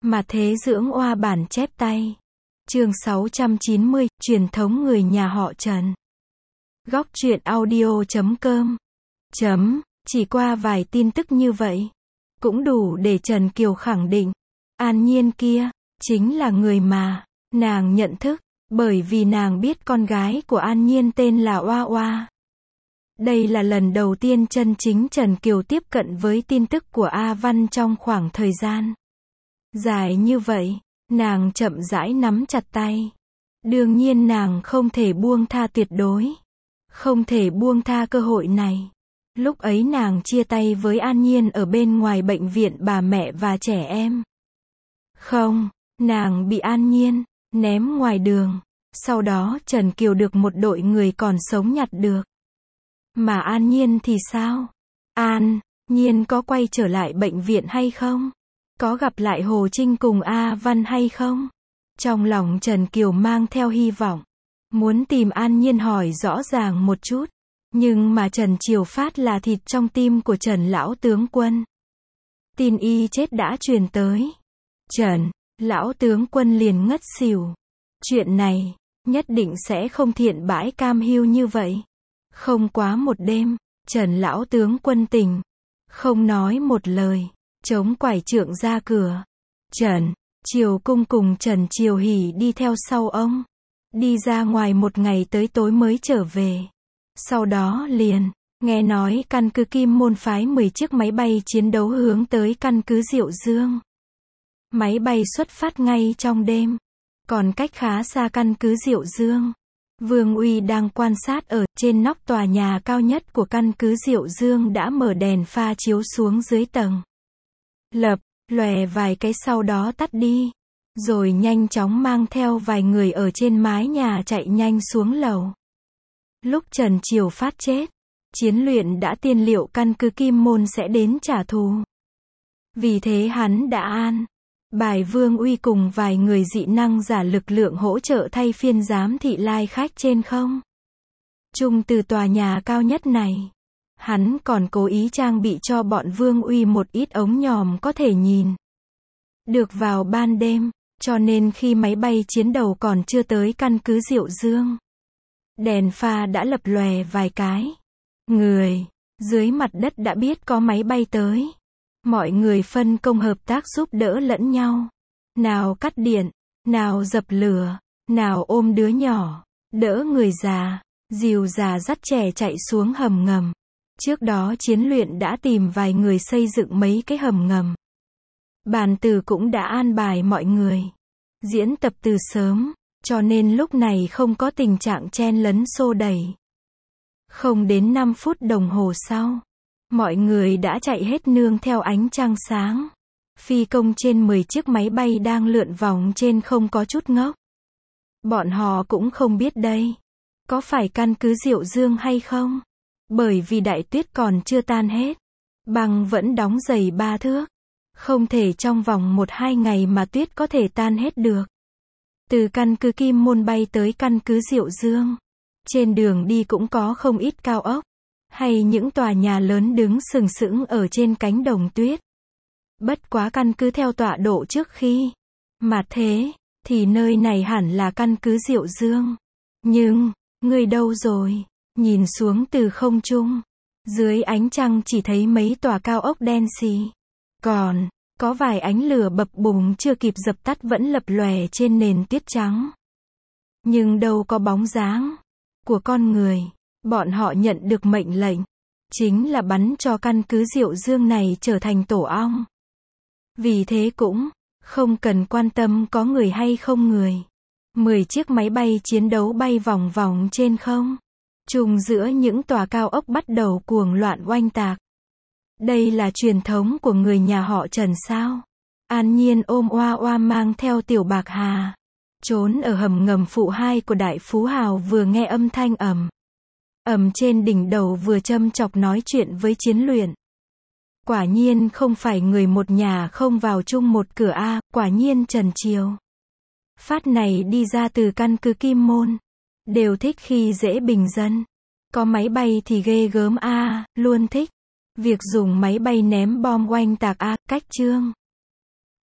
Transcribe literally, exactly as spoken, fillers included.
Mà thế dưỡng oa bản chép tay. Chương sáu trăm chín mươi, truyền thống người nhà họ Trần. Góc truyện audio chấm com. Chấm, chỉ qua vài tin tức như vậy, cũng đủ để Trần Kiều khẳng định, An Nhiên kia, chính là người mà, nàng nhận thức, bởi vì nàng biết con gái của An Nhiên tên là Oa Oa. Đây là lần đầu tiên chân chính Trần Kiều tiếp cận với tin tức của A Văn trong khoảng thời gian dài như vậy, nàng chậm rãi nắm chặt tay. Đương nhiên nàng không thể buông tha tuyệt đối. Không thể buông tha cơ hội này. Lúc ấy nàng chia tay với An Nhiên ở bên ngoài bệnh viện bà mẹ và trẻ em. Không, nàng bị An Nhiên ném ngoài đường. Sau đó Trần Kiều được một đội người còn sống nhặt được. Mà An Nhiên thì sao? An Nhiên có quay trở lại bệnh viện hay không? Có gặp lại Hồ Trinh cùng A Văn hay không? Trong lòng Trần Kiều mang theo hy vọng. Muốn tìm An Nhiên hỏi rõ ràng một chút. Nhưng mà Trần Triều Phát là thịt trong tim của Trần lão tướng quân. Tin y chết đã truyền tới. Trần, lão tướng quân liền ngất xỉu. Chuyện này, nhất định sẽ không thiện bãi cam hiu như vậy. Không quá một đêm, Trần lão tướng quân tỉnh. Không nói một lời, chống quải trượng ra cửa. Trần, Triều Cung cùng Trần Triều Hỷ đi theo sau ông. Đi ra ngoài một ngày tới tối mới trở về. Sau đó liền, nghe nói căn cứ Kim Môn phái mười chiếc máy bay chiến đấu hướng tới căn cứ Diệu Dương. Máy bay xuất phát ngay trong đêm. Còn cách khá xa căn cứ Diệu Dương. Vương Uy đang quan sát ở trên nóc tòa nhà cao nhất của căn cứ Diệu Dương đã mở đèn pha chiếu xuống dưới tầng. Lập, lòe vài cái sau đó tắt đi. Rồi nhanh chóng mang theo vài người ở trên mái nhà chạy nhanh xuống lầu. Lúc Trần Triều Phát chết, Chiến Luyện đã tiên liệu căn cứ Kim Môn sẽ đến trả thù. Vì thế hắn đã an bài Vương Uy cùng vài người dị năng giả lực lượng hỗ trợ thay phiên giám thị lai khách trên không trung từ tòa nhà cao nhất này. Hắn còn cố ý trang bị cho bọn Vương Uy một ít ống nhòm có thể nhìn được vào ban đêm, cho nên khi máy bay chiến đấu còn chưa tới căn cứ Diệu Dương, đèn pha đã lập lòe vài cái. Người dưới mặt đất đã biết có máy bay tới. Mọi người phân công hợp tác giúp đỡ lẫn nhau. Nào cắt điện, nào dập lửa, nào ôm đứa nhỏ, đỡ người già, dìu già dắt trẻ chạy xuống hầm ngầm. Trước đó Chiến Luyện đã tìm vài người xây dựng mấy cái hầm ngầm. Bàn tử cũng đã an bài mọi người diễn tập từ sớm, cho nên lúc này không có tình trạng chen lấn xô đẩy. Không đến năm phút đồng hồ sau, mọi người đã chạy hết nương theo ánh trăng sáng. Phi công trên mười chiếc máy bay đang lượn vòng trên không có chút ngốc. Bọn họ cũng không biết đây có phải căn cứ Diệu Dương hay không. Bởi vì đại tuyết còn chưa tan hết. Băng vẫn đóng dày ba thước. Không thể trong vòng một hai ngày mà tuyết có thể tan hết được. Từ căn cứ Kim Môn bay tới căn cứ Diệu Dương. Trên đường đi cũng có không ít cao ốc. Hay những tòa nhà lớn đứng sừng sững ở trên cánh đồng tuyết. Bất quá căn cứ theo tọa độ trước khi mà thế, thì nơi này hẳn là căn cứ Diệu Dương. Nhưng, người đâu rồi? Nhìn xuống từ không trung. Dưới ánh trăng chỉ thấy mấy tòa cao ốc đen xì. Còn, có vài ánh lửa bập bùng chưa kịp dập tắt vẫn lập lòe trên nền tuyết trắng. Nhưng đâu có bóng dáng của con người. Bọn họ nhận được mệnh lệnh, chính là bắn cho căn cứ Diệu Dương này trở thành tổ ong. Vì thế cũng không cần quan tâm có người hay không người. Mười chiếc máy bay chiến đấu bay vòng vòng trên không trung giữa những tòa cao ốc bắt đầu cuồng loạn oanh tạc. Đây là truyền thống của người nhà họ Trần sao? An Nhiên ôm Oa Oa mang theo Tiểu Bạc Hà, trốn ở hầm ngầm phụ hai của Đại Phú Hào vừa nghe âm thanh ầm ầm trên đỉnh đầu vừa châm chọc nói chuyện với Chiến Luyện. Quả nhiên không phải người một nhà không vào chung một cửa a, quả nhiên Trần Triều Phát này đi ra từ căn cứ Kim Môn. Đều thích khi dễ bình dân. Có máy bay thì ghê gớm a, luôn thích. Việc dùng máy bay ném bom oanh tạc a, cách chương.